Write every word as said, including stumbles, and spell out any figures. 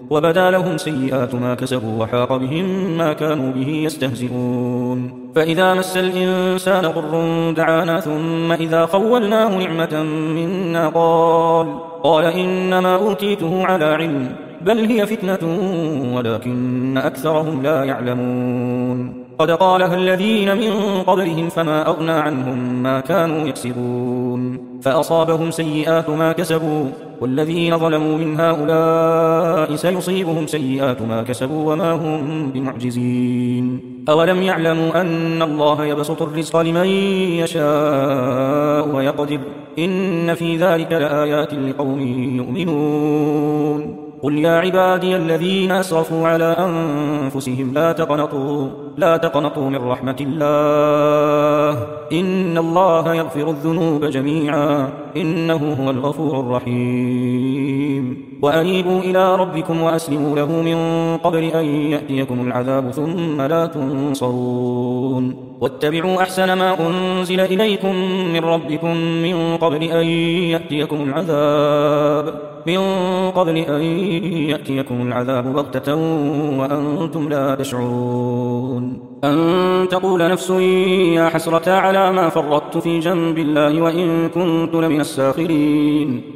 وبدا لهم سيئات ما كسبوا وحاق بهم ما كانوا به يستهزئون. فإذا مس الإنسان ضر دعانا ثم إذا خولناه نعمة منا قال قال إنما أوتيته على علم بل هي فتنة ولكن أكثرهم لا يعلمون. قد قالها الذين من قبلهم فما أغنى عنهم ما كانوا يكسبون فأصابهم سيئات ما كسبوا والذين ظلموا من هؤلاء سيصيبهم سيئات ما كسبوا وما هم بمعجزين. أولم يعلموا أن الله يبسط الرزق لمن يشاء ويقدر إن في ذلك لآيات لقوم يؤمنون. قل يا عبادي الذين أسرفوا على أنفسهم لا تقنطوا لا تقنطوا من رحمة الله إن الله يغفر الذنوب جميعا إنه هو الغفور الرحيم. وأنيبوا إلى ربكم وأسلموا له من قبل أن يأتيكم العذاب ثم لا تنصرون. واتبعوا أحسن ما أنزل إليكم من ربكم من قبل أن يأتيكم العذاب من قبل أن يأتيكم العذاب بغتة وأنتم لا تشعرون. أن تقول نفس يا حسرة على ما فرطت في جنب الله وإن كنت لمن الساخرين.